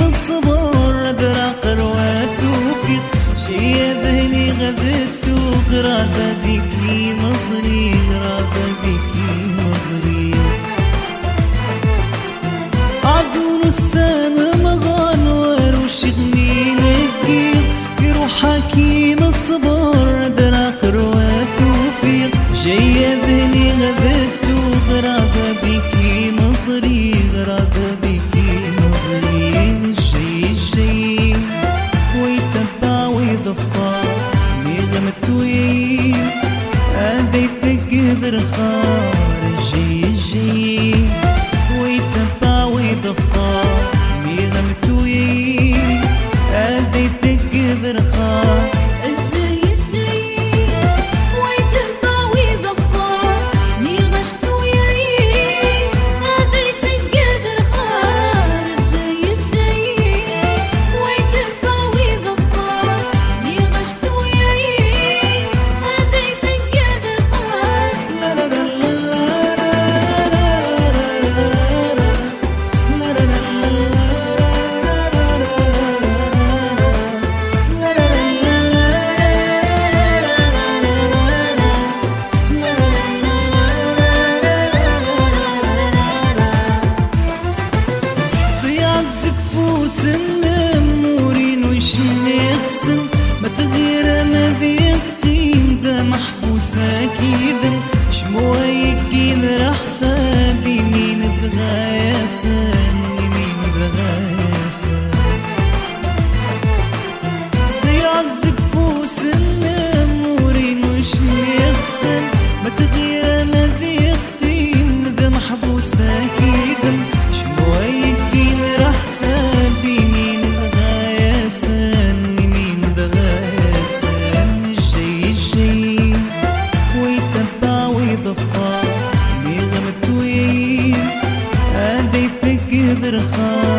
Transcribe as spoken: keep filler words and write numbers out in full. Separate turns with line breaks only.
الصبر درا قروات وفيق شي بهني غدت وغرابة بيكي مصري غرابة بيكي مصري عدون السنة مغانور وشغني نكير يروح حكيم الصبر درا قروات وفيق جاية بني غبت وغرابة بيكي مصري غرابة بيكي مصري الجاي الجاي ويتبع ويضفى مغمت وياي هذا يثق برخار الجاي الجاي ويتبع ويضفى مغمت وياي هذا يثق برخار سنمورين وشنيخسن ما تغير ما بيقيم ذا محبوس أكيد شمويكين راح سابي مين بغايسن مين بغايسن بيعزفوا سنمورين وشنيخسن ما تغير ما بيقيم ذا محبوس أكيد شمويكين راح سابي برخا